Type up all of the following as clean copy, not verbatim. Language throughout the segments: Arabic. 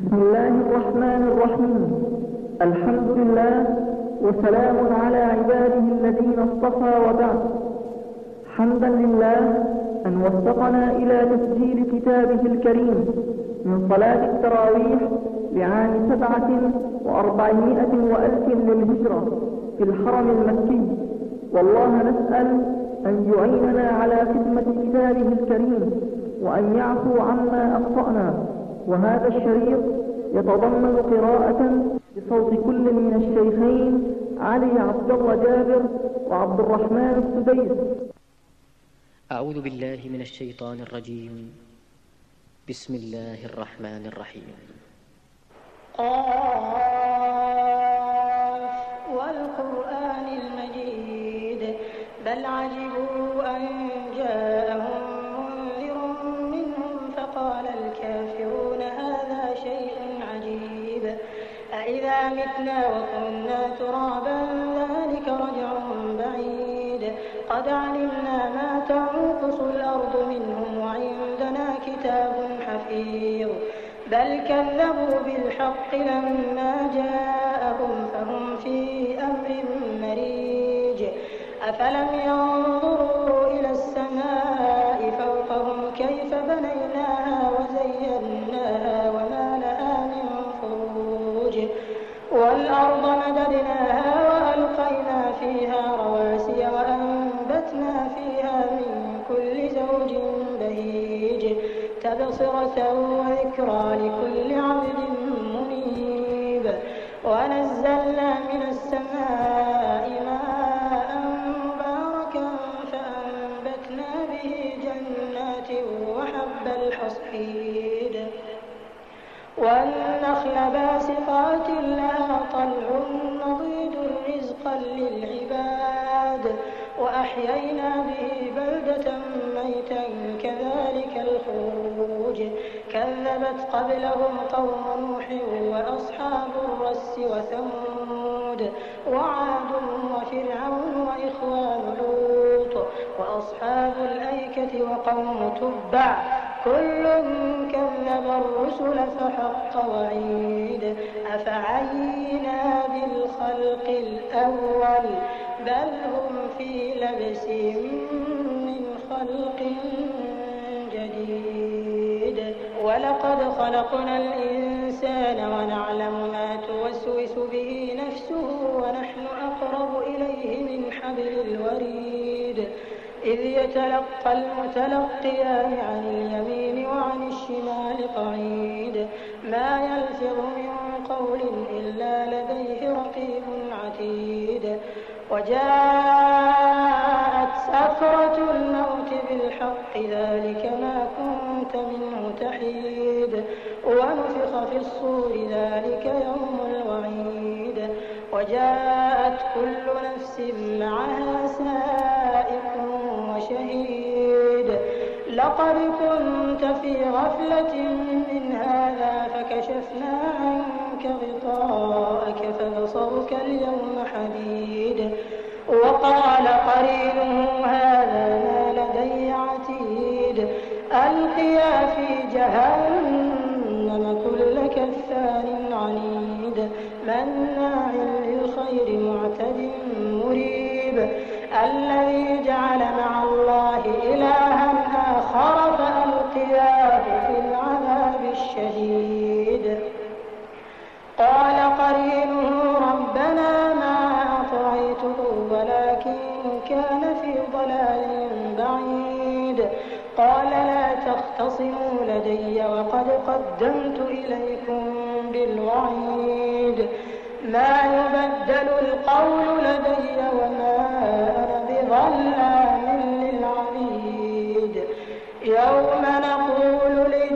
بسم الله الرحمن الرحيم. الحمد لله وسلام على عباده الذين اصطفى وبعد. حمدا لله أن وفقنا إلى تسجيل كتابه الكريم من صلاة التراويح لعام 4700 للهجرة في الحرم المكي، والله نسأل أن يعيننا على خدمة كتابه الكريم وأن يعفو عما أخطأنا. وهذا الشريط يتضمن قراءة بصوت كل من الشيخين علي عبد الله جابر وعبد الرحمن السديس. أعوذ بالله من الشيطان الرجيم. بسم الله الرحمن الرحيم. قاف والقرآن المجيد بل عجبوا أن جاءهم منذر منهم فقال الكافرون هذا شيء عجيب أإذا متنا وكنا ترابا ذلك رجع بعيد قد علمنا ما تنقص الأرض منهم وعندنا كتاب حفيظ بل كذبوا بالحق لما جاءهم فهم في أمر مريج أفلم ينظروا إلى السماء فوقهم كيف بنيناها وزيناها وما لها من فروج والأرض مددناها وألقينا فيها رواسي وأنبتنا فيها من كل زوج بهيج تبصرة وذكرى لكل عبد منيب ونزلنا من السماء ماء مباركا فأنبتنا به جنات وحب الحصيد والنخل باسقات لها طلع نضيد رزقا للعباد وأحيينا به بلدة ميتا كذلك الخروج كذبت قبلهم قوم نوح وأصحاب الرس وثمود وعاد وفرعون وإخوان لوط وأصحاب الأيكة وقوم تبع كل كذب الرسل فحق وعيد أفعينا بالخلق الأول بل هم في لبس من خلق جديد ولقد خلقنا الإنسان ونعلم ما توسوس به نفسه ونحن أقرب إليه من حبل الوريد إذ يتلقى المتلقيان عن اليمين وعن الشمال قعيد ما يلفظ من قول إلا لديه رقيب عتيد وجاءت سكرة الموت بالحق ذلك ما كنت منه تحيد ونفخ في الصور ذلك يوم الوعيد وجاءت كل نفس معها سائق وشهيد لقد كنت في غفلة من هذا فكشفنا عنك غطاءك فبصرك اليوم حديد وقال قرينه هذا ما لدي عتيد ألقيا في جهنم كل كفار عنيد مناع للخير معتد مريب الذي جعل مع الله إلها آخر فألقياه في العذاب الشديد قال قرينه ربنا ما أطغيته ولكن كان في ضلال بعيد قال لا تختصموا لدي وقد قدمت إليكم بالوعيد ما يبدل القول لدي وما أنا بظلام للعبيد يوم نقول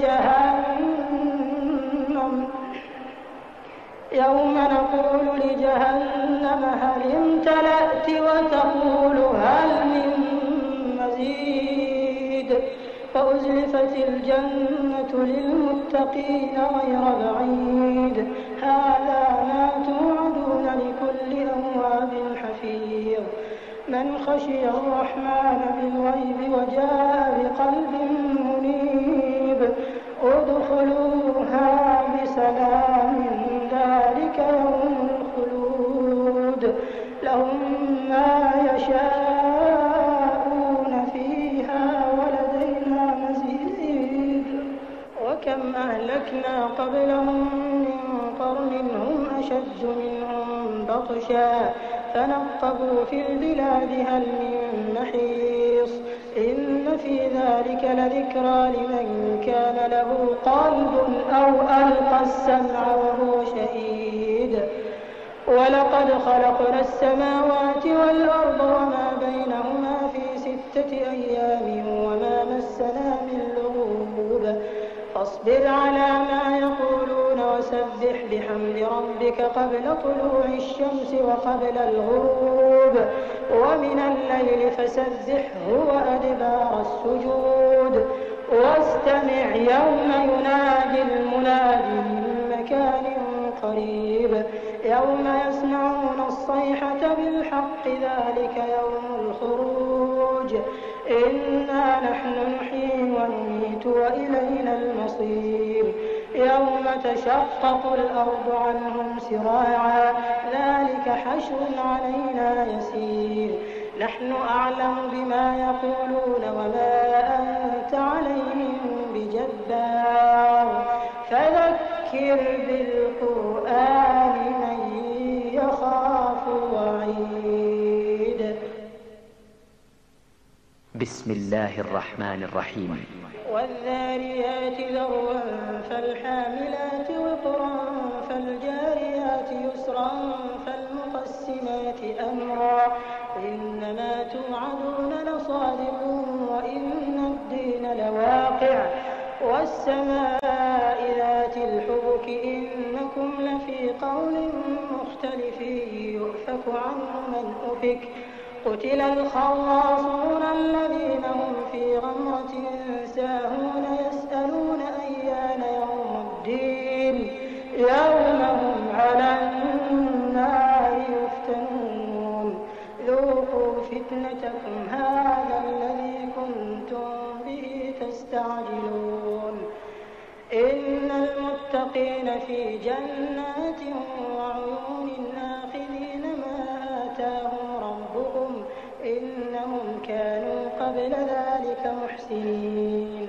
لجهنم هل امتلأت وتقول هل من مزيد فأزلفت الجنة للمتقين غير بعيد هذا ما توعدون لكل أواب حفيظ من خشي الرحمن بالغيب وجاء بقلب منيب ادخلوها بسلام كم أهلكنا قبلهم من قرن هم أشد منهم بطشا فنقبوا في البلاد هل من محيص إن في ذلك لذكرى لمن كان له قلب أو ألقى السمع وهو شهيد ولقد خلقنا السماوات والأرض وما بينهما في 6 أيام وما مسنا من لغوب فاصبر على ما يقولون وسبح بحمد ربك قبل طلوع الشمس وقبل الغروب ومن الليل فسبحه وأدبار السجود واستمع يوم ينادي المناد من مكان قريب يوم يسمعون الصيحة بالحق ذلك يوم الخروج إنا نحن نحيي ونميت وإلينا المصير يوم تشقق الأرض عنهم سراعا ذلك حشر علينا يسير نحن أعلم بما يقولون وما أنت عليهم بجبار فذكر بالقرآن من يخاف وعيد. بسم الله الرحمن الرحيم. والذاريات ذروا فالحاملات وقرا فالجاريات يسرا فالمقسمات أمرا إنما توعدون لصادق وإن الدين لواقع والسماء ذات الحبك إنكم لفي قول مختلف يؤفك عنه من أفك قتل الخراصون الذين هم في غمرة ساهون يسألون أيان يوم الدين يوم هم على النار يفتنون ذوقوا فتنتكم هذا الذي كنتم به تستعجلون إن المتقين في جنات وعيون آخذين ما آتاهم ربهم إنهم كانوا قبل ذلك محسنين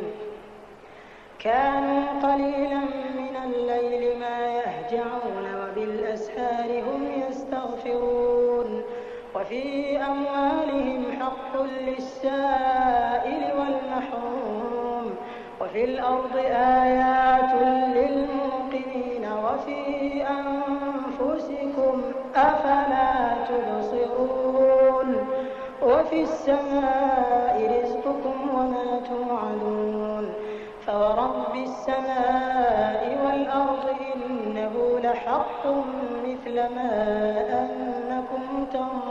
كانوا قليلا من الليل ما يهجعون وبالأسحار هم يستغفرون وفي أموالهم حق للسائل والمحروم وفي الأرض آيات للموقنين وفي أنفسكم أفلا تبصرون وفي السماء رزقكم وما توعدون فورب السماء والأرض إنه لحق مثل ما أنكم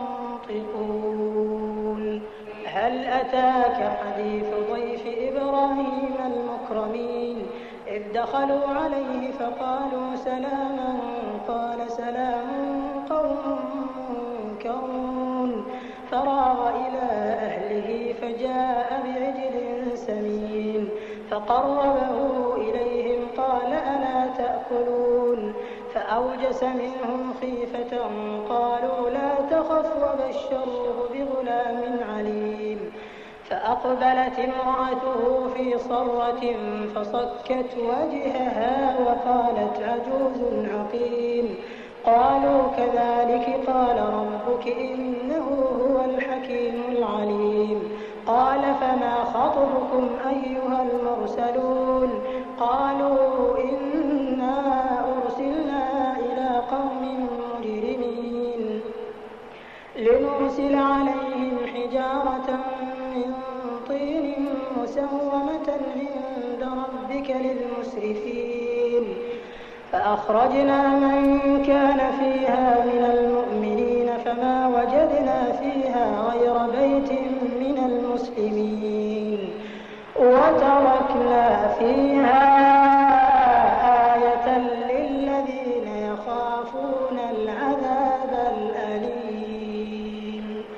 تنطقون هل أتاك حديث ضيف إبراهيم المكرمين إذ دخلوا عليه فقالوا سلاما قال سلام قوم منكرون فراغ إلى أهله فجاء بعجل سمين فقربه إليهم قال ألا تأكلون فأوجس منهم خيفة قالوا لا تخف وبشروه بغلام عليم فأقبلت امرأته في صرة فصكت وجهها وقالت عجوز عقيم قالوا كذلك قال ربك إنه هو الحكيم العليم قال فما خطبكم أيها المرسلون قالوا إنا أرسلنا إلى قوم مجرمين لنرسل عليهم حجارة من طين مسومة عند ربك للمسرفين فأخرجنا من كان فيها من المؤمنين فما وجدنا فيها غير بيت من المسلمين وتركنا فيها آية للذين يخافون العذاب الأليم.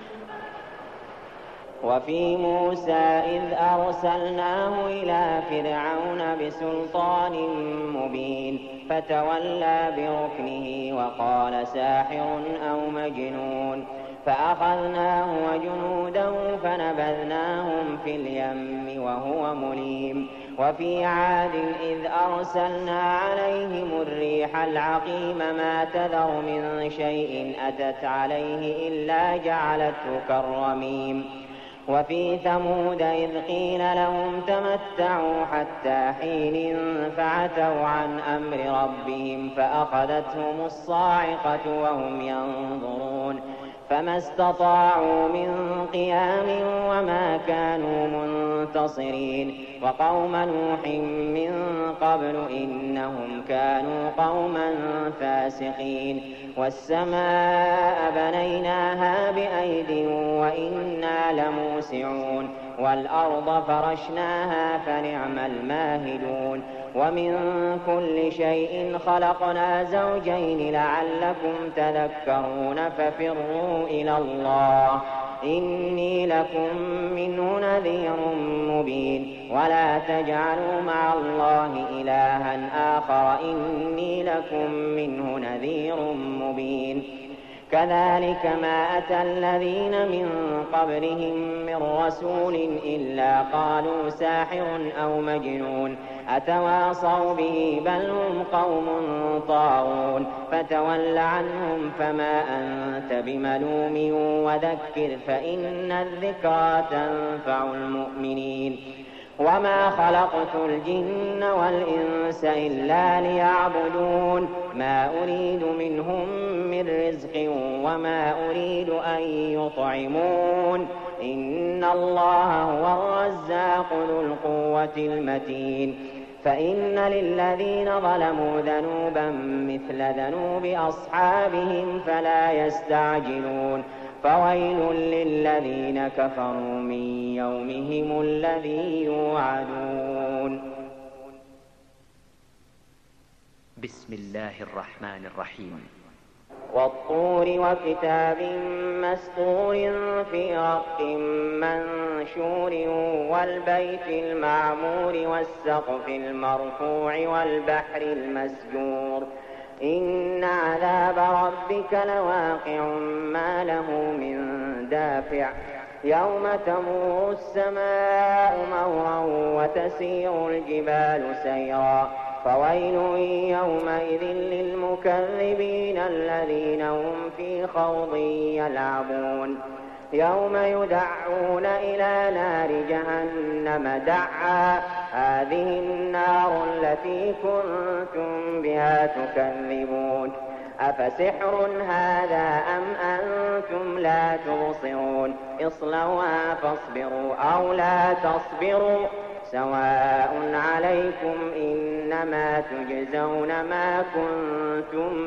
وفي موسى إذ أرسلناه إلى فرعون بسلطان مبين فتولى بركنه وقال ساحر أو مجنون فأخذناه وجنوده فنبذناهم في اليم وهو مليم وفي عاد إذ أرسلنا عليهم الريح العقيم ما تذر من شيء أتت عليه إلا جعلته كالرميم وفي ثمود إذ قيل لهم تمتعوا حتى حين فعتوا عن أمر ربهم فأخذتهم الصاعقة وهم ينظرون فما استطاعوا من قيام وما كانوا منتصرين وقوم نوح من قبل إنهم كانوا قوما فاسقين والسماء بنيناها بأيد وإنا لموسعون والأرض فرشناها فنعم الماهدون ومن كل شيء خلقنا زوجين لعلكم تذكرون ففروا إلى الله إني لكم منه نذير مبين ولا تجعلوا مع الله إلها آخر إني لكم منه نذير مبين كذلك ما أتى الذين من قبلهم من رسول إلا قالوا ساحر أو مجنون أتواصوا به بل هم قوم طاغون فتول عنهم فما أنت بملوم وذكر فإن الذكرى تنفع المؤمنين وما خلقت الجن والإنس إلا ليعبدون ما أريد منهم من رزق وما أريد أن يطعمون إن الله هو الرزاق ذو القوة المتين فإن للذين ظلموا ذنوبا مثل ذنوب أصحابهم فلا يستعجلون فويل للذين كفروا من يومهم الذي يوعدون بسم الله الرحمن الرحيم والطور وكتاب مسطور في رق منشور والبيت المعمور والسقف المرفوع والبحر المسجور إن عذاب ربك لواقع ما له من دافع يوم تمور السماء مورا وتسير الجبال سيرا فويل يومئذ للمكذبين الذين هم في خوض يلعبون يوم يدعون إلى نار جهنم دعا هذه النار التي كنتم بها تكذبون أفسحر هذا أم أنتم لا تبصرون اصلوها فاصبروا أو لا تصبروا سواء عليكم إنما تجزون ما كنتم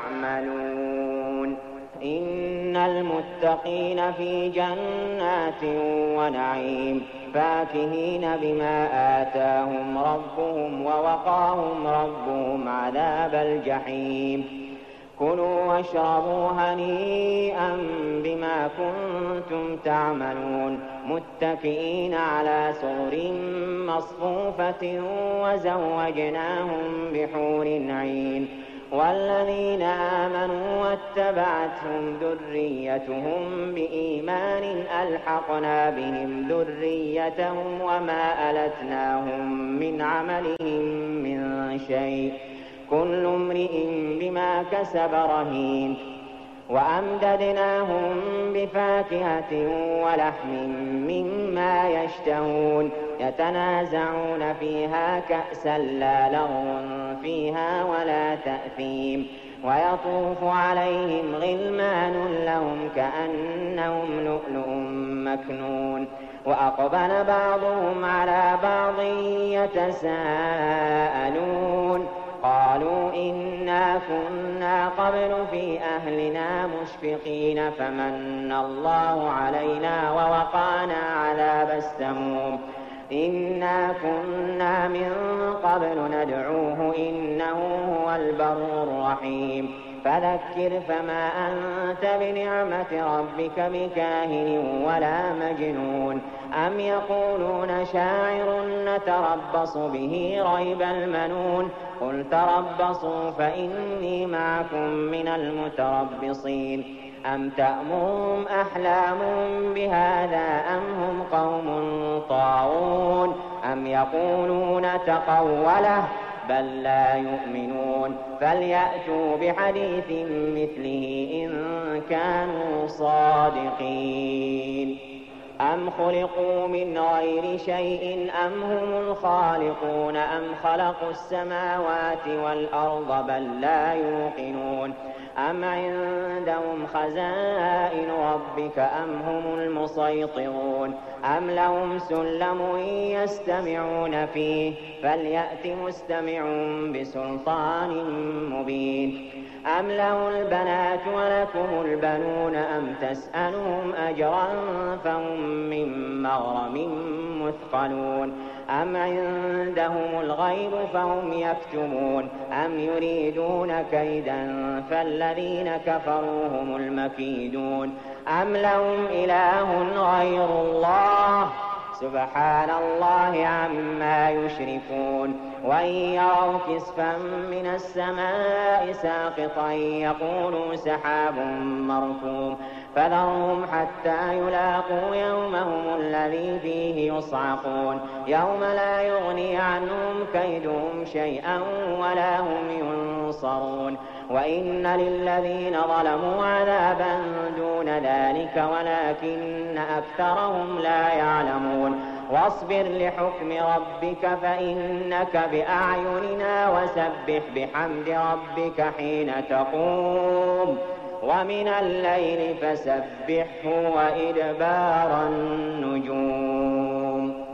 تعملون إن المتقين في جنات ونعيم فاكهين بما آتاهم ربهم ووقاهم ربهم عذاب الجحيم كلوا واشربوا هنيئا بما كنتم تعملون متكئين على سرر مصفوفة وزوجناهم بحور عين والذين آمنوا واتبعتهم ذريتهم بإيمان ألحقنا بهم ذريتهم وما ألتناهم من عملهم من شيء كل امرئ بما كسب رهين وأمددناهم بفاكهة ولحم مما يشتهون يتنازعون فيها كأسا لا لغو فيها ولا تأثيم ويطوف عليهم غلمان لهم كأنهم لؤلؤ مكنون وأقبل بعضهم على بعض يتساءلون قالوا إنا كنا قبل في أهلنا مشفقين فمن الله علينا ووقانا عذاب السموم إنا كنا من قبل ندعوه إنه هو البر الرحيم فذكر فما أنت بنعمة ربك بكاهن ولا مجنون أم يقولون شاعر نتربص به ريب المنون قل تربصوا فإني معكم من المتربصين أم تأمرهم أحلامهم بهذا أم هم قوم طاغون أم يقولون تقوله بل لا يؤمنون فليأتوا بحديث مثله إن كانوا صادقين أم خلقوا من غير شيء أم هم الخالقون أم خلقوا السماوات والأرض بل لا يوقنون أم عندهم خزائن ربك أم هم المسيطرون أم لهم سلم يستمعون فيه فليأت مستمع بسلطان مبين أم له البنات ولكم البنون أم تسألهم أجرا فهم من مغرم مثقلون أم عندهم الغيب فهم يكتبون أم يريدون كيدا فالذين كفروا هم المكيدون أم لهم إله غير الله سبحان الله عما يشركون وإن يروا كسفا من السماء ساقطا يقولوا سحاب مركوم فذرهم حتى يلاقوا يومهم الذي فيه يصعقون يوم لا يغني عنهم كيدهم شيئا ولا هم ينصرون وإن للذين ظلموا عذابا دون ذلك ولكن أكثرهم لا يعلمون واصبر لحكم ربك فإنك بأعيننا وسبح بحمد ربك حين تقوم ومن الليل فسبحه وإدبار النجوم.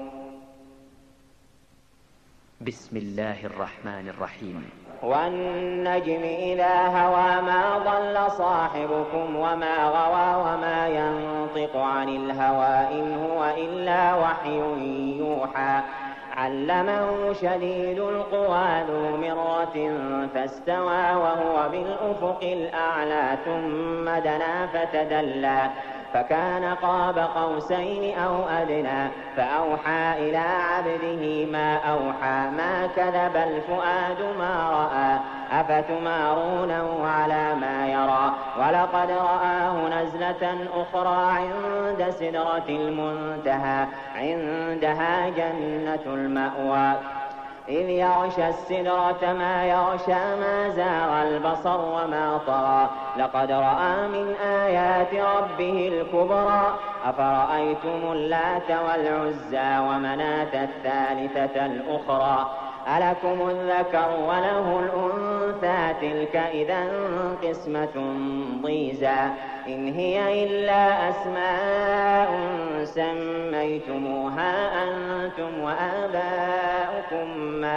بسم الله الرحمن الرحيم. والنجم إذا هوى ما ضل صاحبكم وما غوى وما ينطق عن الهوى إن هو إلا وحي يوحى علمه شديد القوى ذو مرة فاستوى وهو بالأفق الأعلى ثم دنا فتدلى فكان قاب قوسين أو أدنى فأوحى إلى عبده ما أوحى ما كذب الفؤاد ما رأى أفتمارونه على ما يرى ولقد رآه نزلة أخرى عند سدرة المنتهى عندها جنة المأوى إذ يغشى السدرة ما يغشى ما زاغ البصر وما طغى لقد رأى من آيات ربه الكبرى أفرأيتم اللات والعزى ومناة الثالثة الأخرى ألكم الذكر وله الأنثى تلك إذا قسمة ضيزى إن هي إلا أسماء سميتموها أنتم وآباؤكم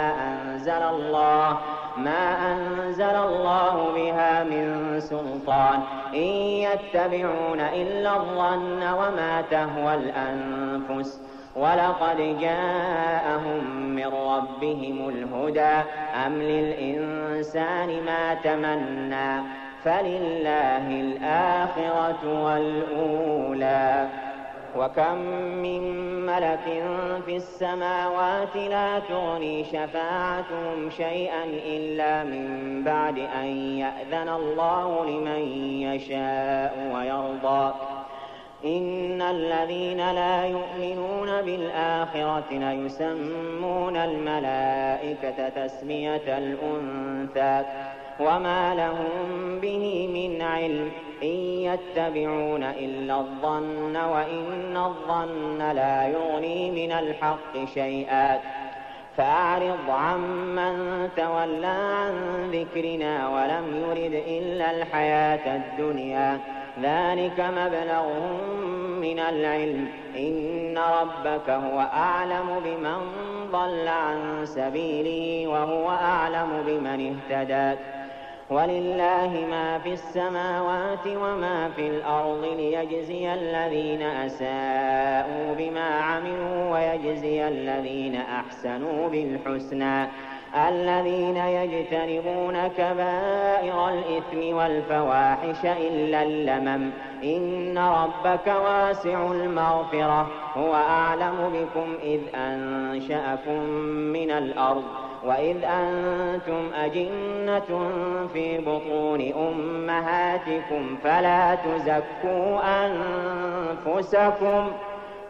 ما أنزل الله بها من سلطان إن يتبعون إلا الظن وما تهوى الأنفس ولقد جاءهم من ربهم الهدى أم للإنسان ما تمنى فلله الآخرة والأولى وكم من ملك في السماوات لا تغني شفاعتهم شيئا إلا من بعد أن يأذن الله لمن يشاء ويرضى إن الذين لا يؤمنون بالآخرة ليسمون الملائكة تسمية الأنثى وما لهم به من علم إن يتبعون إلا الظن وإن الظن لا يغني من الحق شيئا فأعرض عمن تولى عن ذكرنا ولم يرد إلا الحياة الدنيا ذلك مبلغهم من العلم إن ربك هو أعلم بمن ضل عن سبيله وهو أعلم بمن اهتدى ولله ما في السماوات وما في الأرض ليجزي الذين أساءوا بما عملوا ويجزي الذين أحسنوا بالحسنى الذين يجتنبون كبائر الإثم والفواحش إلا اللمم إن ربك واسع المغفرة هو أعلم بكم إذ أنشأكم من الأرض وإذ أنتم أجنة في بطون أمهاتكم فلا تزكوا أنفسكم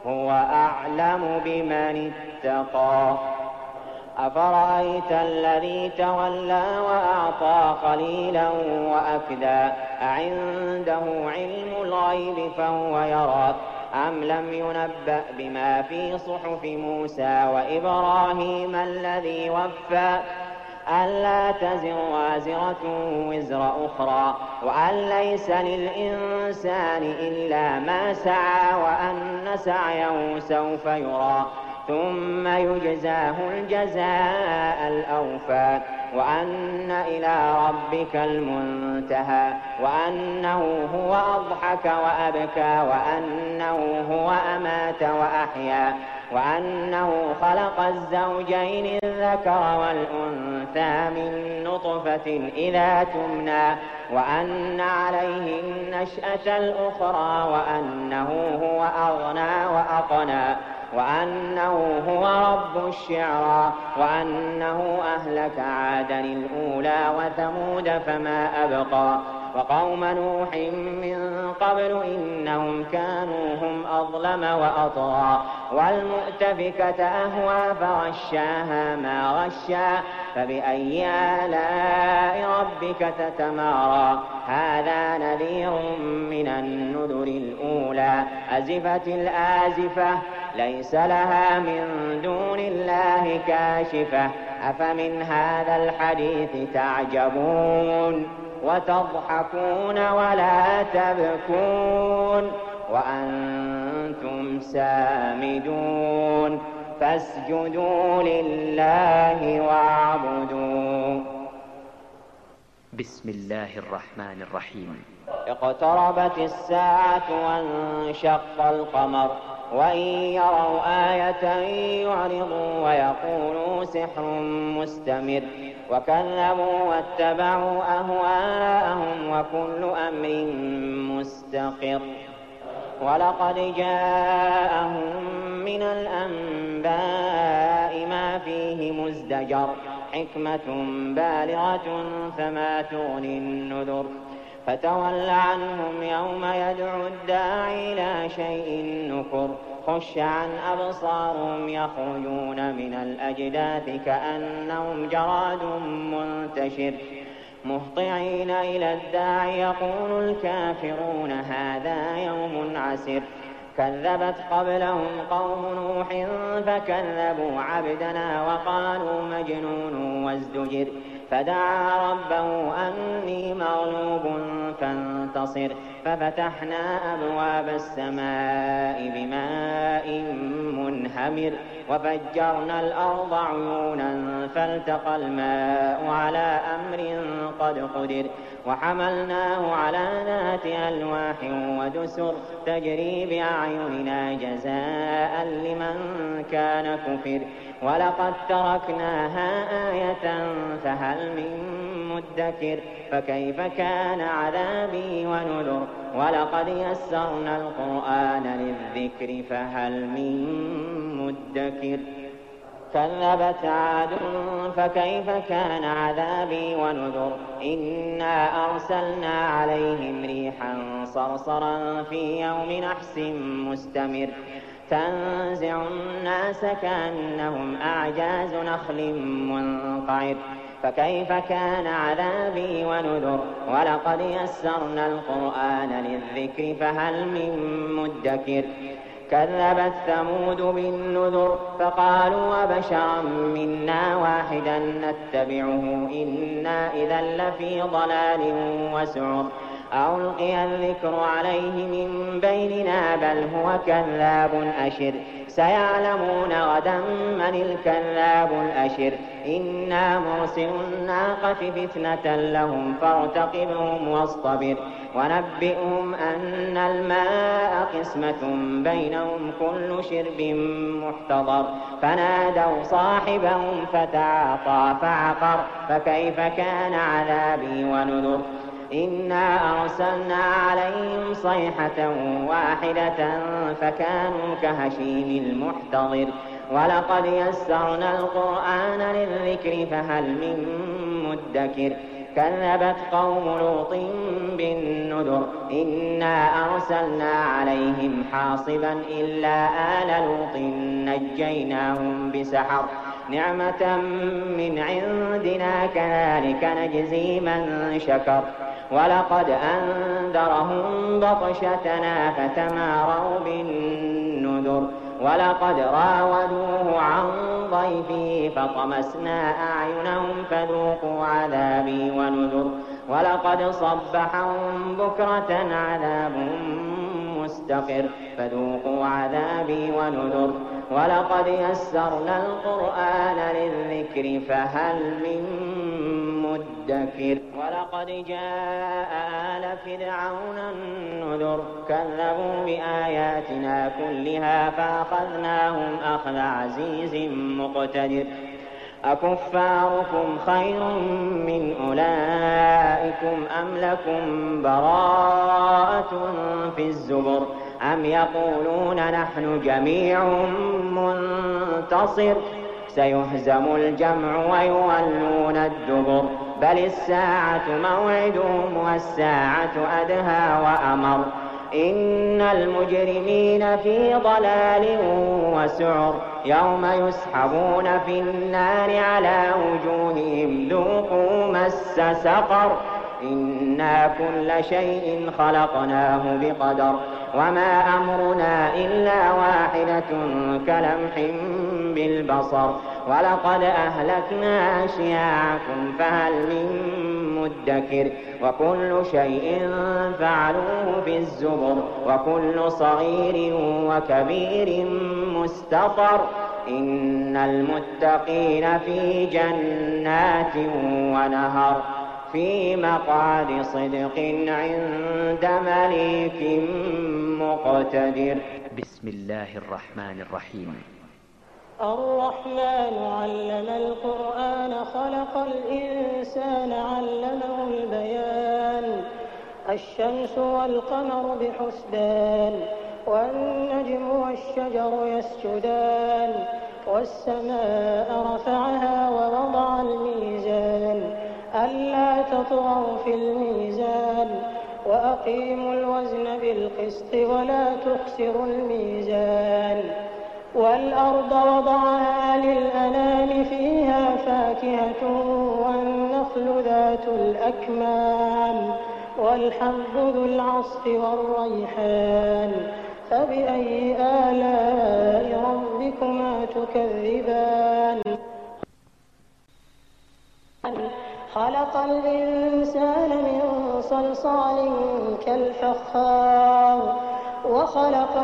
هو أعلم بمن اتقى أفرأيت الذي تولى وأعطى قليلا وأكدى أعنده علم الغيب فهو يرى أم لم ينبأ بما في صحف موسى وإبراهيم الذي وفى ألا تزر وازرة وزر أخرى وأن ليس للإنسان إلا ما سعى وأن سعيه سوف يرى ثم يجزاه الجزاء الأوفى وأن إلى ربك المنتهى وأنه هو أضحك وأبكى وأنه هو أمات وأحيا وأنه خلق الزوجين الذكر والأنثى من نطفة إذا تمنى وأن عليه النشأة الأخرى وأنه هو أغنى وأقنى وأنه هو رب الشعرى وأنه أهلك عادا الأولى وثمود فما أبقى وقوم نوح من قبل إنهم كانوا هم أظلم وأطغى والمؤتفكة أهوى فغشاها ما غشا فبأي آلاء ربك تتمارى هذا نذير من النذر الأولى أزفت الآزفة ليس لها من دون الله كاشفة أفمن هذا الحديث تعجبون وتضحكون ولا تبكون وأنتم سامدون فاسجدوا لله واعبدوا. بسم الله الرحمن الرحيم. اقتربت الساعة وانشق القمر وإن يروا آية يعرضوا ويقولوا سحر مستمر وكذبوا واتبعوا أهواءهم وكل أمر مستقر ولقد جاءهم من الأنباء ما فيه مزدجر حكمة بالغة فما تغني النذر فتول عنهم يوم يدعو الداعي إلى شيء نكر خش عن أبصارهم يخرجون من الأجداث كأنهم جراد منتشر مهطعين إلى الداعي يقول الكافرون هذا يوم عسر كذبت قبلهم قوم نوح فكذبوا عبدنا وقالوا مجنون وازدجر فدعا ربه أني مغلوب فانتصر ففتحنا أبواب السماء بماء منهمر وفجرنا الأرض عيونا فالتقى الماء على أمر قد قدر وحملناه على ذات ألواح ودسر تجري بأعيننا جزاء لمن كان كفر ولقد تركناها آية فهل من مدكر فكيف كان عذابي ونذر ولقد يسرنا القرآن للذكر فهل من مدكر كذبت عاد فكيف كان عذابي ونذر إنا أرسلنا عليهم ريحا صرصرا في يوم نحس مستمر تنزع الناس كأنهم أعجاز نخل منقعر فكيف كان عذابي ونذر ولقد يسرنا القرآن للذكر فهل من مدكر كذبت ثمود بالنذر فقالوا وبشرا منا واحدا نتبعه إنا إذا لفي ضلال وسعر ألقي الذكر عليه من بيننا بل هو كذاب أشر سيعلمون غدا من الكذاب الأشر إنا مرسل الناقة فتنة لهم فارتقبهم واصطبر ونبئهم أن الماء قسمة بينهم كل شرب محتضر فنادوا صاحبهم فتعاطى فعقر فكيف كان عذابي ونذر إنا أرسلنا عليهم صيحة واحدة فكانوا كهشيم المحتضر ولقد يسرنا القرآن للذكر فهل من مدكر كذبت قوم لوط بالنذر إنا أرسلنا عليهم حاصبا إلا آل لوط نجيناهم بسحر نعمة من عندنا كذلك نجزي من شكر ولقد أنذرهم بطشتنا فتماروا بالنذر ولقد راودوه عن ضيفه فطمسنا أعينهم فذوقوا عذابي ونذر ولقد صبحهم بكرة عذاب مستقر فذوقوا عذابي ونذر ولقد يسرنا القرآن للذكر فهل من مدكر ولقد جاء آل فرعون النذر كذبوا بآياتنا كلها فأخذناهم أخذ عزيز مقتدر أكفاركم خير من أولئكم أم لكم براءة في الزبر أم يقولون نحن جميع منتصر سيهزم الجمع ويولون الدبر بل الساعة موعدهم والساعة أدهى وأمر إن المجرمين في ضلال وسعر يوم يسحبون في النار على وجوههم ذوقوا مس سقر إنا كل شيء خلقناه بقدر وما أمرنا إلا واحدة كلمح بالبصر ولقد أهلكنا أشياعكم فهل من مدكر وكل شيء فعلوه في الزبر وكل صغير وكبير مستطر إن المتقين في جنات ونهر في مقعد صدق عند مليك مقتدر. بسم الله الرحمن الرحيم. الرحمن علم القرآن خلق الإنسان علمه البيان الشمس والقمر بحسبان والنجم والشجر يسجدان والسماء رفعها ووضع الميزان ألا تطغوا في الميزان وأقيموا الوزن بالقسط ولا تخسروا الميزان والأرض وضعها للأنام فيها فاكهة والنخل ذات الأكمام والحب ذو العصف والريحان فبأي آلاء ربكما تكذبان خلق الإنسان من صلصال كالفخار وخلق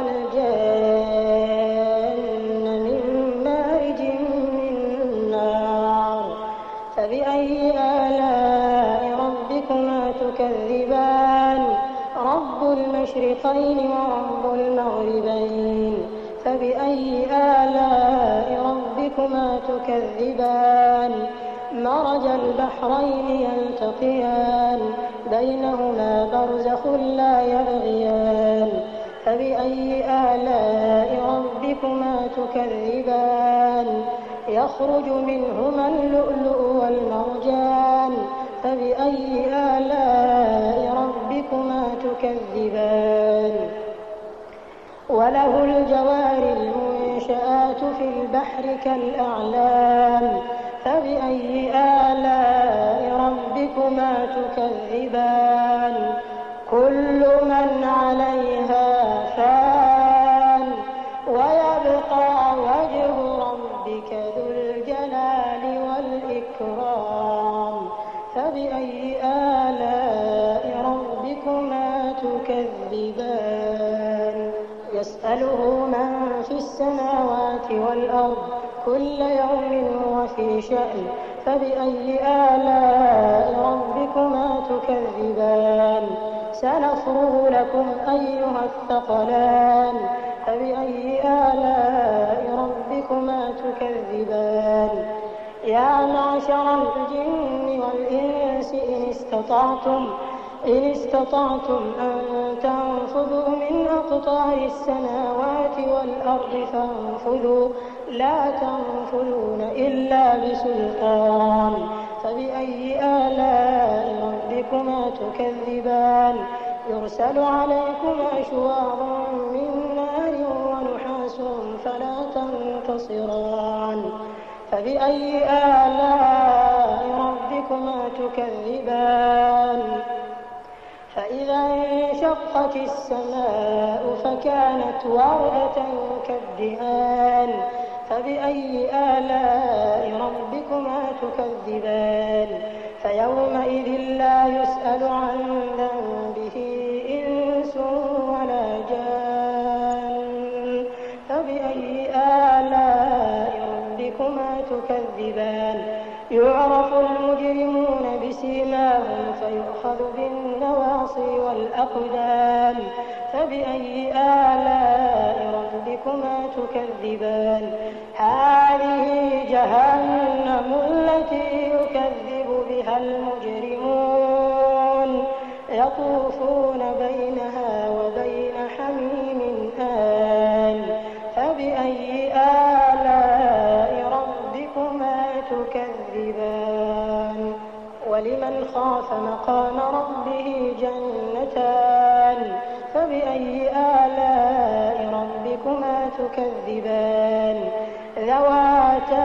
الجان من مارج من نار فبأي آلاء ربكما تكذبان رب المشرقين ورب المغربين فبأي آلاء ربكما تكذبان مرج البحرين يلتقيان بينهما برزخ لا يبغيان فبأي آلاء ربكما تكذبان يخرج منهما اللؤلؤ والمرجان فبأي آلاء ربكما تكذبان وله الجوار المنشآت في البحر كالأعلام فبأي آلاء ربكما تكذبان كل من عليها فان ويبقى وجه ربك ذو الجلال والإكرام فبأي آلاء ربكما تكذبان يسأله من في السماوات والأرض كل يوم هو في شأن فبأي آلاء ربكما تكذبان سنفرغ لكم أيها الثقلان فبأي آلاء ربكما تكذبان يا معشر الجن والإنس إن استطعتم أن تنفذوا من أقطار السماوات والأرض فانفذوا لا تنفذون إلا بسلطان فبأي آلاء ربكما تكذبان يرسل عليكما شواظ من نار ونحاس فلا تنتصران فبأي آلاء ربكما تكذبان فإذا انشقت السماء فكانت وردة كالدهان فبأي آلاء ربكما تكذبان فيومئذ لا يسأل عن ذنبه إنس ولا جان فبأي آلاء ربكما تكذبان يعرف المجرمون بسيماهم فيؤخذ بالنواصي والأقدام فبأي آلاء ربكما تكذبان هذه جهنم التي يكذب بها المجرمون يطوفون بينها وبين حميم آن فبأي آلاء ربكما تكذبان ولمن خاف مقام ربه جنتان فبأي آلاء ربكما تكذبان ذواتا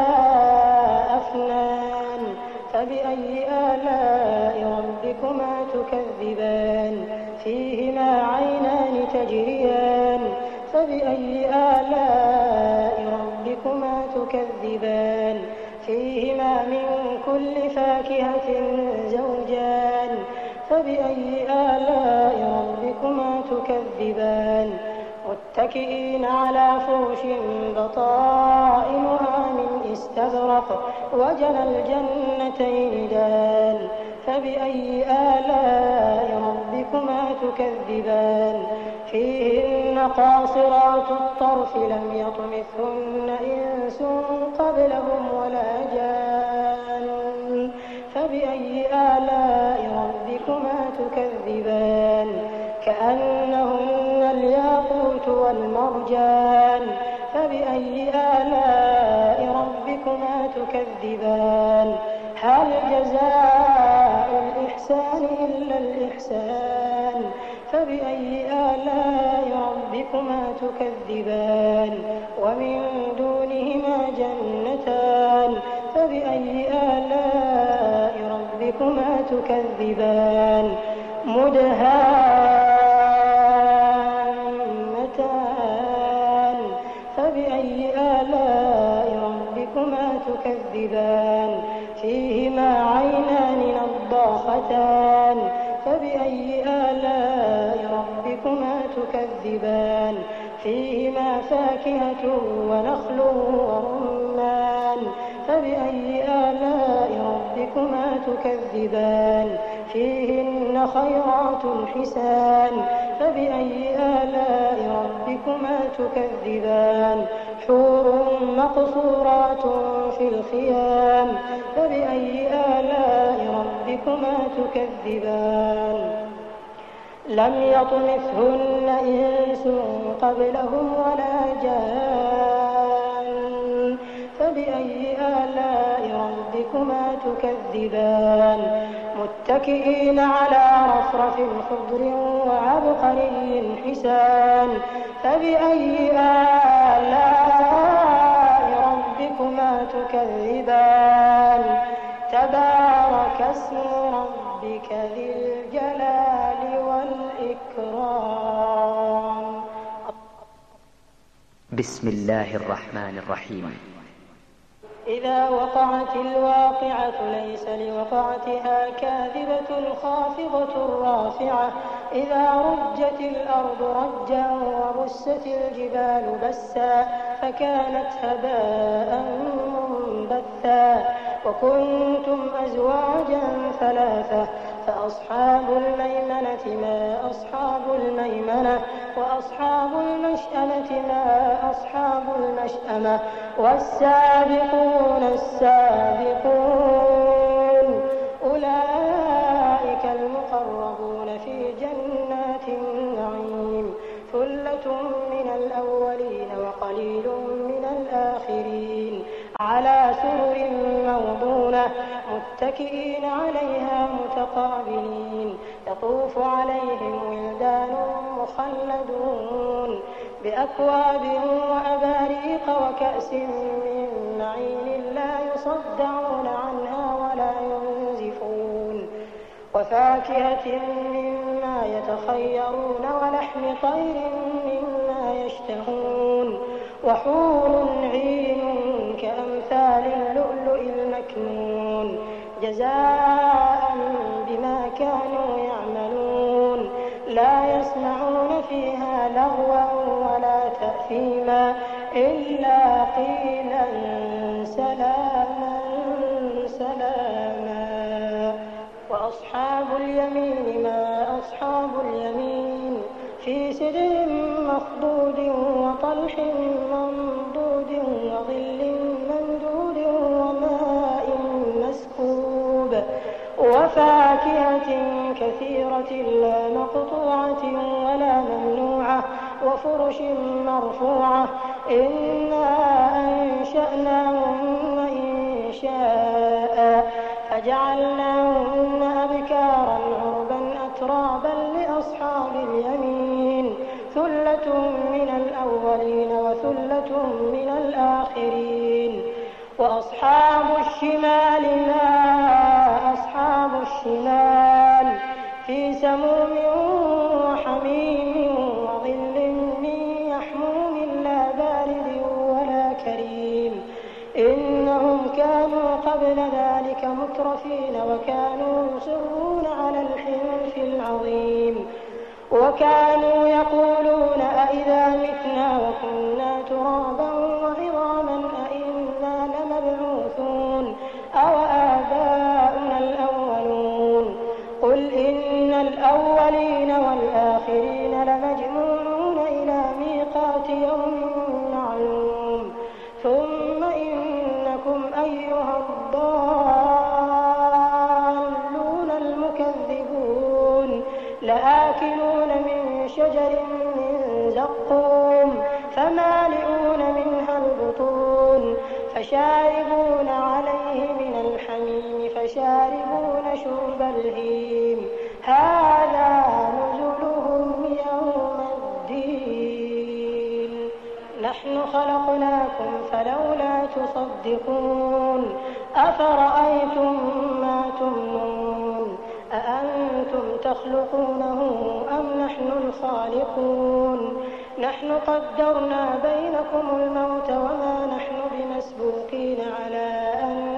أفنان فبأي آلاء ربكما تكذبان فيهما عينان تجريان فبأي آلاء ربكما تكذبان فيهما من كل فاكهة زوجان فبأي آلاء ربكما تكذبان متكئين على فرش بطائنها من استبرق وجنى الجنتين دان فبأي آلاء ربكما تكذبان فيهن قاصرات الطرف لم يطمثهن إنس قبلهم ولا جان فبأي آلاء ربكما تكذبان كأنهن الياقوت والمرجان فبأي آلاء ربكما تكذبان هل جزاء الإحسان إلا الإحسان فبأي آلاء ربكما تكذبان ومن دونهما جنتان فبأي آلاء ربكما تكذبان مدهامتان فبأي آلاء ربكما تكذبان فيهما عينان نضاختان فبأي آلاء ربكما تكذبان فيهما فاكهة ونخل ورمان فبأي آلاء ربكما تكذبان فيهن خيرات حسان فبأي آلاء ربكما تكذبان حور مقصورات في الخيام فبأي آلاء ربكما تكذبان لم يطمثهن إنس قبلهم ولا جان فبأي آلاء ربكما تكذبان متكئين على رفرف خضر وعبقري حسان فبأي آلاء ربكما تكذبان تبارك اسم ربك ذي الجلال والإكرام بسم الله الرحمن الرحيم إذا وقعت الواقعة ليس لوقعتها كاذبة خافضة رافعة إذا رجت الأرض رجا وبست الجبال بسا فكانت هباء منبثا وكنتم أزواجا ثلاثة فأصحاب الميمنة ما أصحاب الميمنة وأصحاب المشأمة ما أصحاب المشأمة والسابقون السابقون أولئك المقربون في جنات النعيم ثلة من الأولين وقليل من الآخرين على سرر موضونة متكئين عليها متقابلين يطوف عليهم ولدان مخلدون بأكواب وأباريق وكأس من معين لا يصدعون عنها ولا ينزفون وفاكهة مما يتخيرون ولحم طير مما يشتهون وحور عين كأمثال اللؤلؤ المكنون جزاء بما كانوا يعملون لا يسمعون فيها لغوا ولا تأثيما إلا قيلا سلاما سلاما. وأصحاب اليمين ما أصحاب اليمين في سدر مخضود وطلح منضود وظل ممدود وماء مسكوب وفاكهة كثيرة لا مقطوعة ولا ممنوعة وفرش مرفوعة إنا أنشأناهن إنشاء فجعلناهن أبكارا عربا أترابا لأصحاب اليمين ثلة من الأولين وثلة من الآخرين. وأصحاب الشمال ما أصحاب الشمال في سموم وحميم وظل من يحموم لا بارد ولا كريم إنهم كانوا قبل ذلك مترفين وكانوا يصرون على الحنث العظيم وكانوا يقولون أئذا متنا وكنا ترابا وعظاما أئنا لمبعوثون أو آباؤنا الأولون قل إن الأولين والآخرين لمجموعون إلى ميقات يوم معلوم ثم إنكم أيها الضالون المكذبون لآكلون من شجر من زقوم فمالئون منها البطون فشاربون عليه من الحميم فشاربون شرب الهيم هذا نزلهم يوم الدين نحن خلقناكم فلولا تصدقون أفرأيتم ما تمنون أأنتم تخلقونه أم نحن الخالقون نحن قدرنا بينكم الموت وما نحن بمسبوقين على أن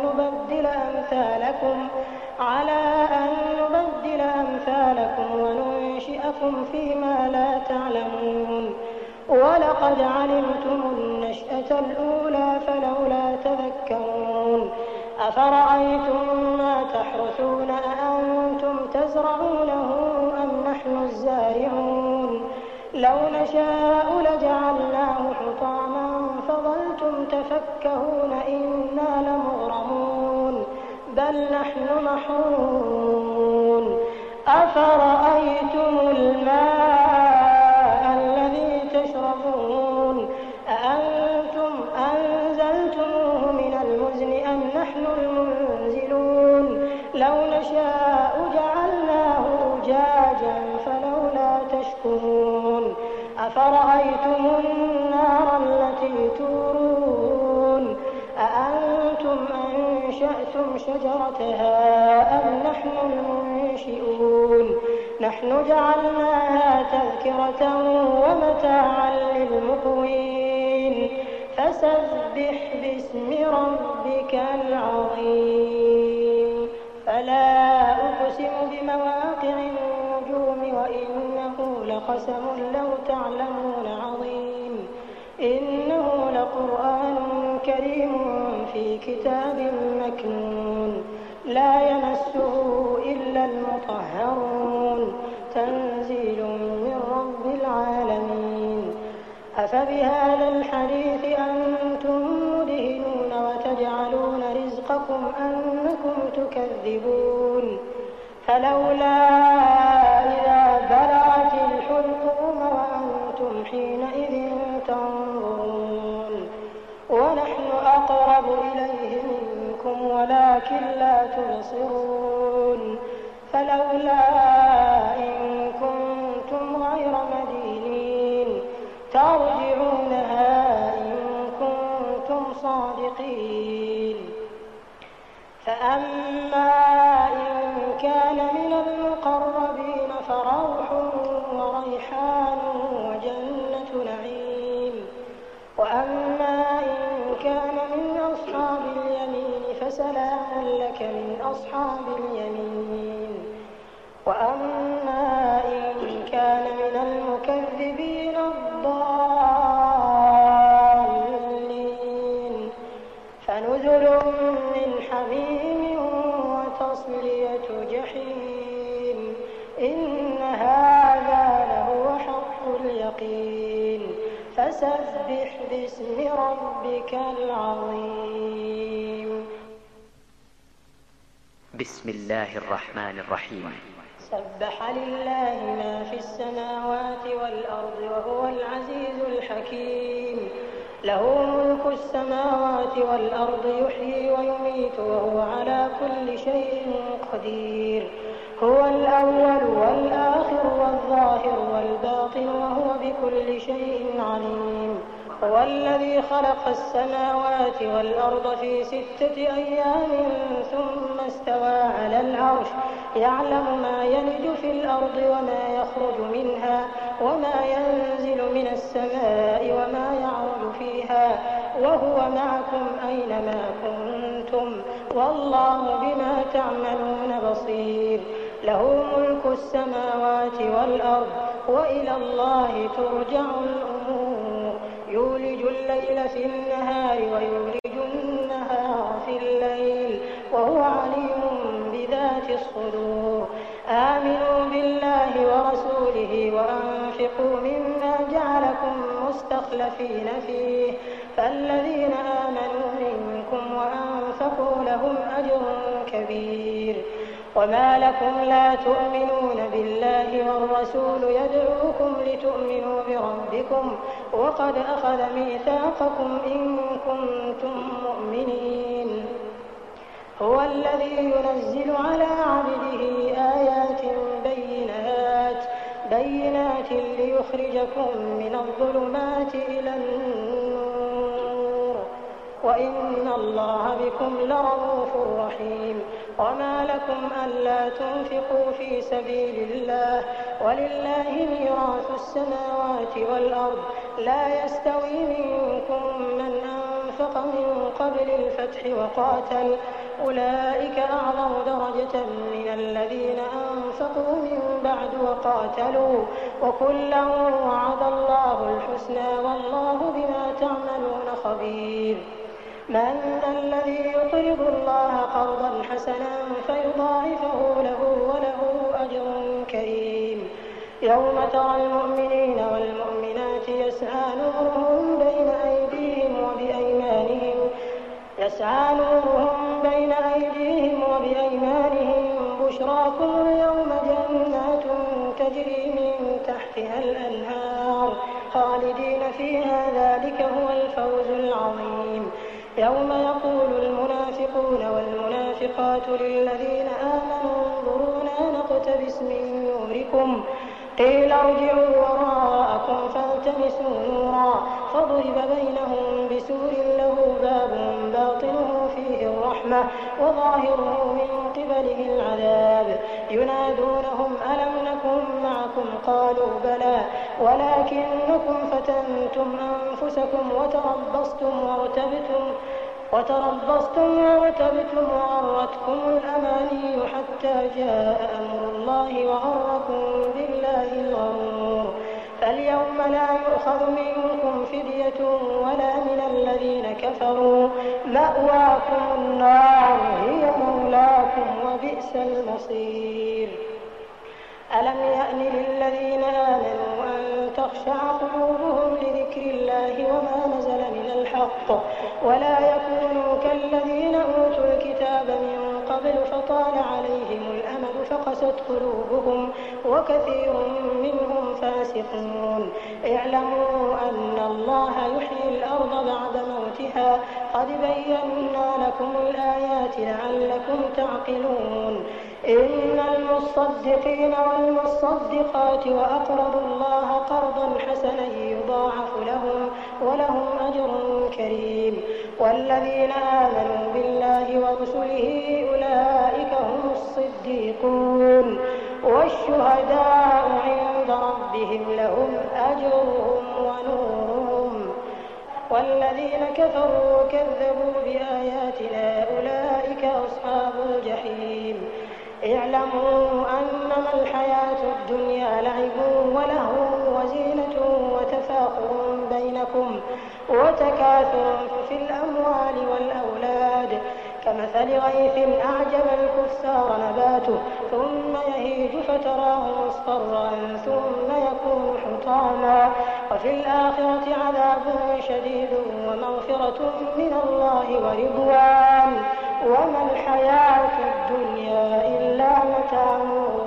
نبدل أمثالكم وننشئكم فيما لا تعلمون ولقد علمتم النشأة الأولى فلولا تذكرون أفرأيتم ما تحرثون أأنتم تزرعونه أم نحن الزارعون لو نشاء لجعلناه حطاما فظلتم تفكهون إنا لمغرمون بل نحن محرومون أفرأيتم الماء الذي تشربون أأنتم أنزلتموه من المزن أم نحن المنزلون لو نشاء جعلناه أجاجا فلولا تشكرون أفرأيتم النار التي تورون أأنتم أنشأتم شجرتها أم نحن المنشئون نحن جعلناها تذكرة ومتاعا للمقوين فسبح باسم ربك العظيم فلا أقسم بمواقع النجوم وإنه لقسم لو تعلمون عظيم إنه لقرآن كريم في كتاب مكنون لا يمسه إلا المطهرون تنزيل من رب العالمين أفبهذا الحديث أنتم مدهنون وتجعلون رزقكم أنكم تكذبون فلولا إذا بلغت الحلقوم وأنتم حينئذ تنظرون ونحن أقرب إليه منكم ولكن لا تبصرون فلولا وأما إن كان من المقربين فروح وريحان وجنة نعيم. وأما إن كان من أصحاب اليمين فسلام لك من أصحاب اليمين. وأما إن كان من المكذبين الضالين فنزل من حميم وتصلية جحيم. إن هذا لهو حق اليقين. فسبح باسم ربك العظيم. بسم الله الرحمن الرحيم. سبح لله ما في السماوات والأرض وهو العزيز الحكيم. له ملك السماوات والأرض يحيي ويميت وهو على كل شيء قدير. هو الأول والآخر والظاهر والباطن وهو بكل شيء عليم. هو الذي خلق السماوات والأرض في 6 أيام ثم استوى على العرش يعلم ما يلج في الأرض وما يخرج منها وما ينزل من السماء وما يعرج فيها وهو معكم أينما كنتم والله بما تعملون بصير. له ملك السماوات والأرض وإلى الله ترجع الأمور. يولج الليل في النهار ويولج النهار في الليل وهو عليم بذات الصدور. آمنوا بالله ورسوله وأنفقوا مما جعلكم مستخلفين فيه فالذين آمنوا منكم وأنفقوا لهم أجر كبير. وما لكم لا تؤمنون بالله والرسول يدعوكم لتؤمنوا بربكم وقد أخذ ميثاقكم إن كنتم مؤمنين. هو الذي ينزل على عبده آيات بينات ليخرجكم من الظلمات إلى النور وإن الله بكم لرءوف رحيم. وما لكم ألا تنفقوا في سبيل الله ولله ميراث السماوات والأرض لا يستوي منكم من أنفق من قبل الفتح وقاتل أولئك أعظم درجة من الذين أنفقوا من بعد وقاتلوا وكلا وعد الله الحسنى والله بما تعملون خبير. من ذا الذي يقرض الله قرضا حسنا فيضاعفه له وله أجر كريم. يوم ترى المؤمنين والمؤمنات يسعى نورهم بين أيديهم وبأيمانهم بشراكم اليوم جنات تجري من تحتها الأنهار خالدين فيها ذلك هو الفوز العظيم. يوم يقول المنافقون والمنافقات للذين آمنوا انظرونا نقتبس من نوركم قيل ارجعوا وراءكم فالتمسوا نورا فضرب بينهم بسور له باب باطنه فيه الرحمة وظاهره من قبله العذاب ينادونهم ألم نكن معكم قالوا بلى ولكنكم فتنتم أنفسكم وتربصتم وغرتكم الأماني حتى جاء أمر الله وغركم بالله الغرور. فاليوم لا يؤخذ منكم فدية ولا من الذين كفروا مأواكم النار هي مولاكم وبئس المصير. ألم يأن للذين آمنوا أن تخشع قلوبهم لذكر الله وما نزل من الحق ولا يكونوا كالذين أوتوا الكتاب من قبل فطال عليهم الأمد فقست قلوبهم وكثير منهم فاسقون. اعلموا أن الله يحيي الأرض بعد موتها قد بينا لكم الآيات لعلكم تعقلون. إن المصدقين والمصدقات وأقرضوا الله قرضا حسنا يضاعف لهم ولهم أجر كريم. والذين آمنوا بالله ورسله أولئك هم الصديقون والشهداء عند ربهم لهم أجرهم ونورهم والذين كفروا وكذبوا بآياتنا أولئك أصحاب الجحيم اعلموا أنما الحياة الدنيا لعب ولهو وزينة وتفاخر بينكم وتكاثر في الأموال والأولاد كمثل غيث أعجب الكفار نباته ثم يهيج فتراه مصفرا ثم يكون حطاما وفي الآخرة عذاب شديد ومغفرة من الله ورضوان وما الحياة الدنيا إلا متاع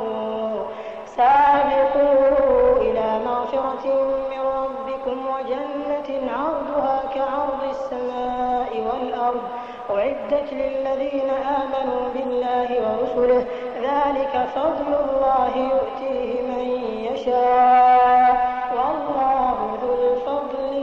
سابقوا إلى مغفرة من ربكم وجنة عرضها كعرض السماء والأرض أعدت للذين آمنوا بالله ورسله ذلك فضل الله يؤتيه من يشاء والله ذو الفضل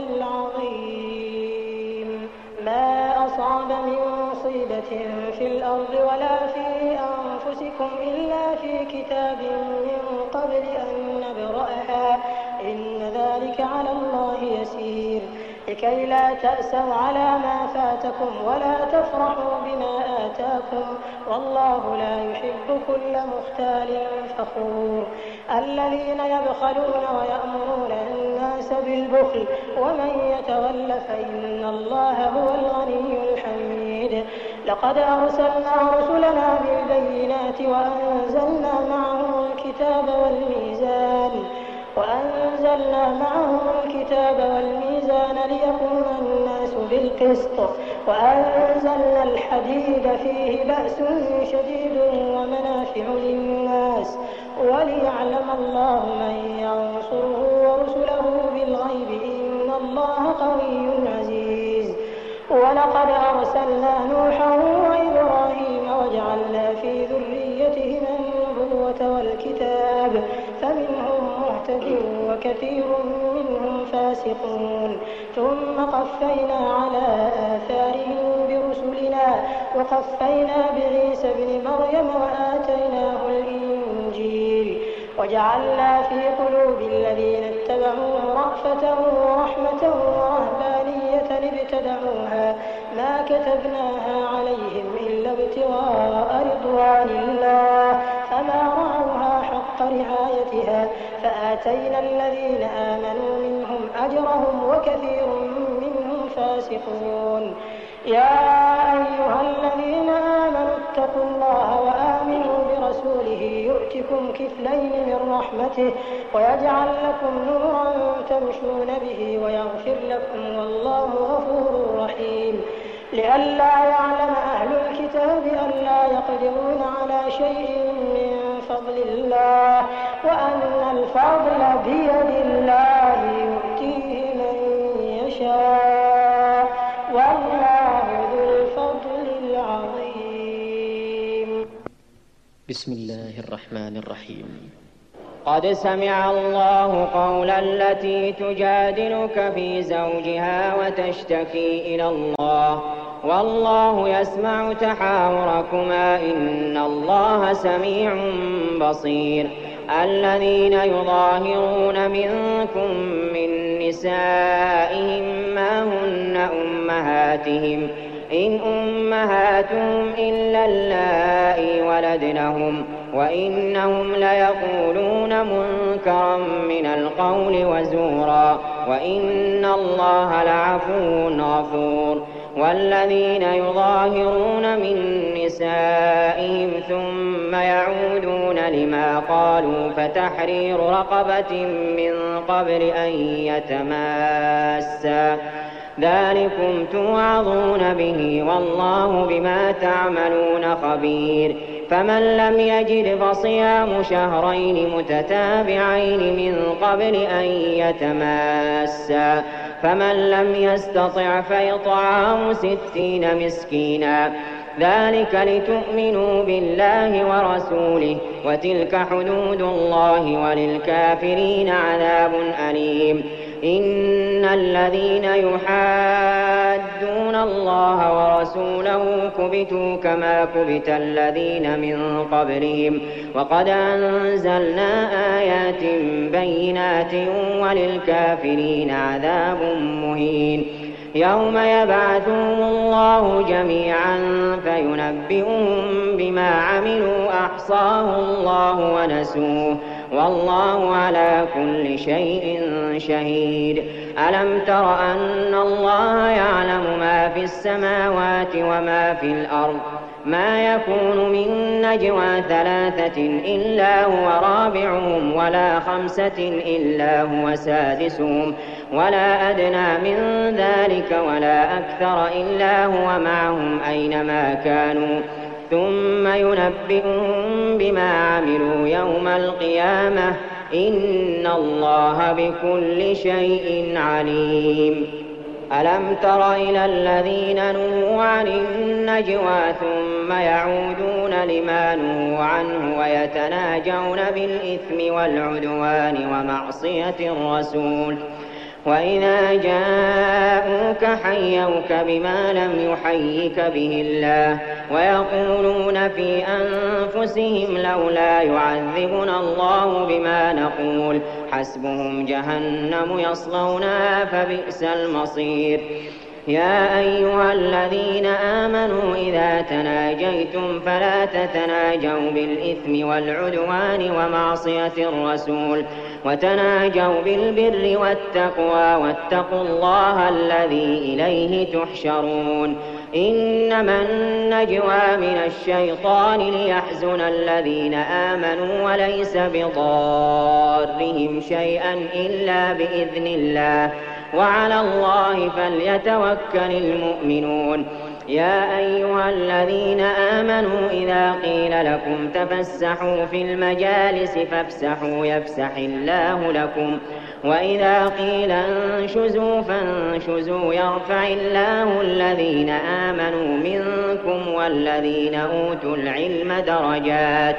العظيم ما أصاب من مصيبة في الأرض ولا في أنفسكم إلا في كتاب من قبل أن نبرأها إن ذلك على الله يسير لكي لا تأسوا على ما فاتكم ولا تفرحوا بما آتاكم والله لا يحب كل مختال فخور الذين يبخلون ويأمرون الناس بالبخل ومن يتول فإن الله هو الغني الحميد لقد أرسلنا رسلنا بالبينات وأنزلنا معهم الكتاب ليقوم الناس بالقسط وأنزلنا الحديد فيه بأس شديد ومنافع للناس وليعلم الله من ينصره ورسله بالغيب إن الله قوي عزيز ولقد أرسلنا نوحا وإبراهيم وجعلنا في ذريتهما النبوة والكتاب فمنهم مهتد وكثير منهم فاسقون ثم قفينا على آثارهم برسلنا وقفينا بعيسى ابن مريم وآتيناه الإنجيل وجعلنا في قلوب الذين اتبعوه رأفة ورحمة ورهبانية ابتدعوها ما كتبناها عليهم إلا ابتغاء رضوان الله فما رعوها حق رعايتها فآتينا الذين آمنوا منهم أجرهم وكثير منهم فاسقون يا أيها الذين آمنوا اتقوا الله وآمنوا برسوله يؤتكم كفلين من رحمته ويجعل لكم نورا تمشون به ويغفر لكم والله غفور رحيم لئلا يعلم أهل الكتاب ألا يقدرون على شيء من فضل الله وأن الفضل بيد الله يؤتيه من يشاء والله ذو الفضل العظيم. بسم الله الرحمن الرحيم. قد سمع الله قول التي تجادلك في زوجها وتشتكي إلى الله والله يسمع تحاوركما إن الله سميع بصير. الذين يظاهرون منكم من نسائهم ما هن أمهاتهم إن أمهاتهم إلا اللائي ولدنهم وإنهم ليقولون منكرا من القول وزورا وإن الله لعفو غفور. والذين يظاهرون من نسائهم ثم يعودون لما قالوا فتحرير رقبة من قبل أن يتماسا ذلكم توعظون به والله بما تعملون خبير. فمن لم يجد فصيام شهرين متتابعين من قبل أن يتماسا فمن لم يستطع فإطعام 60 مسكينا ذلك لتؤمنوا بالله ورسوله وتلك حدود الله وللكافرين عذاب أليم. إن الذين يحادون الله ورسوله كبتوا كما كبت الذين من قبلهم وقد أنزلنا آيات بينات وللكافرين عذاب مهين يوم يبعثهم الله جميعا فينبئهم بما عملوا أحصاه الله ونسوه والله على كل شيء شهيد ألم تر أن الله يعلم ما في السماوات وما في الأرض ما يكون من نجوى ثلاثة إلا هو رابعهم ولا خمسة إلا هو سادسهم ولا أدنى من ذلك ولا أكثر إلا هو معهم أينما كانوا ثم ينبئهم بما عملوا يوم القيامة إن الله بكل شيء عليم ألم تر إلى الذين نهوا عن النجوى ثم يعودون لما نهوا عنه ويتناجون بالإثم والعدوان ومعصية الرسول وإذا جاءوك حيوك بما لم يحيك به الله ويقولون في أنفسهم لولا يعذبنا الله بما نقول حسبهم جهنم يصلونها فبئس المصير يا أيها الذين آمنوا إذا تناجيتم فلا تتناجوا بالإثم والعدوان ومعصية الرسول وتناجوا بالبر والتقوى واتقوا الله الذي إليه تحشرون إنما النجوى من الشيطان ليحزن الذين آمنوا وليس بضارهم شيئا إلا بإذن الله وعلى الله فليتوكل المؤمنون يا أيها الذين آمنوا إذا قيل لكم تفسحوا في المجالس فافسحوا يفسح الله لكم وإذا قيل انشزوا فانشزوا يرفع الله الذين آمنوا منكم والذين أوتوا العلم درجات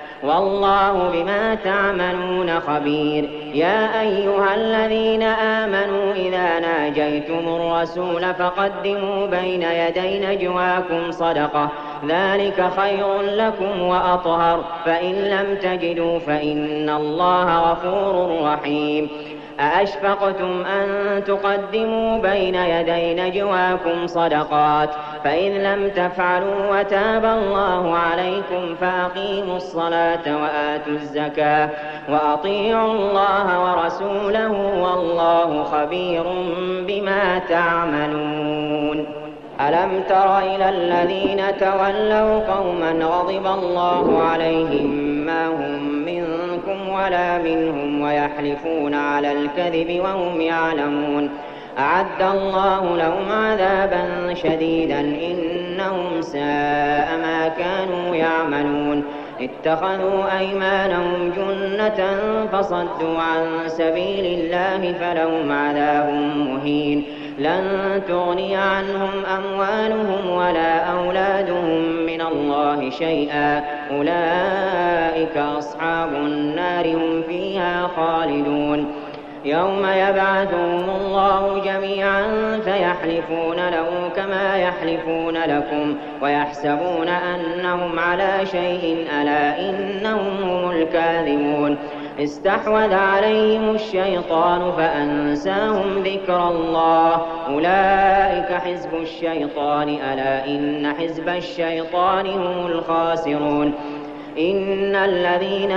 والله بما تعملون خبير يا أيها الذين آمنوا إذا ناجيتم الرسول فقدموا بين يدي نجواكم صدقة ذلك خير لكم وأطهر فإن لم تجدوا فإن الله غفور رحيم أأشفقتم أن تقدموا بين يدي نجواكم صدقات فإن لم تفعلوا وتاب الله عليكم فأقيموا الصلاة وآتوا الزكاة وأطيعوا الله ورسوله والله خبير بما تعملون ألم تر إلى الذين تولوا قوما غضب الله عليهم ما هم منكم ولا منهم ويحلفون على الكذب وهم يعلمون أعد الله لهم عذابا شديدا إنهم ساء ما كانوا يعملون اتخذوا أيمانهم جنة فصدوا عن سبيل الله فلهم عذاب مهين لن تغني عنهم أموالهم ولا أولادهم من الله شيئا أولئك أصحاب النار هم فيها خالدون يوم يبعثهم الله جميعا فيحلفون له كما يحلفون لكم ويحسبون أنهم على شيء ألا إنهم هم الكاذبون استحوذ عليهم الشيطان فأنساهم ذكر الله أولئك حزب الشيطان ألا إن حزب الشيطان هم الخاسرون إن الذين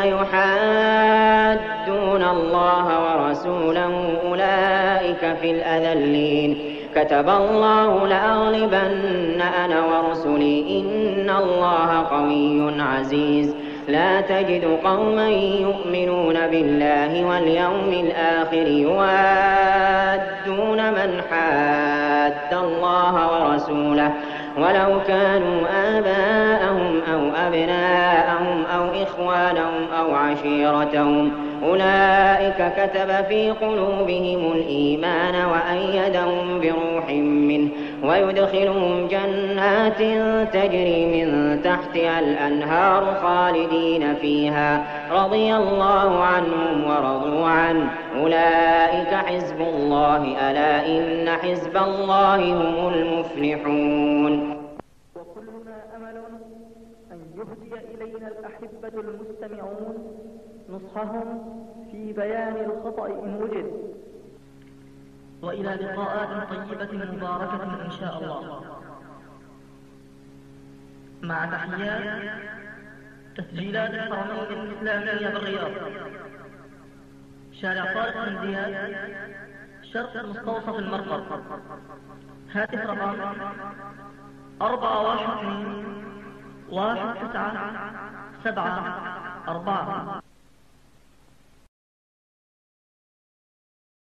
يحادون الله ورسوله أولئك في الأذلين كتب الله لأغلبن أنا ورسلي إن الله قوي عزيز لا تجد قوما يؤمنون بالله واليوم الآخر يوادون من حاد الله ورسوله ولو كانوا آباءهم أو أبناءهم أو إخوانهم أو عشيرتهم أولئك كتب في قلوبهم الإيمان وأيدهم بروح منه ويدخلهم جنات تجري من تحتها الأنهار خالدين فيها رضي الله عنهم ورضوا عنه أولئك حزب الله ألا إن حزب الله هم المفلحون. وكلنا أمل أن يهدي إلينا الأحبة المستمعون نصحهم في بيان الخطأ إن وجد. وإلى لقاءات طيبة مباركة إن شاء الله، مع تحيات تسجيلات الحرمين الإسلامية بالرياض، شارع طارق بن زياد، شرق مستوصف المرقب. هاتف رقم 412 197 4.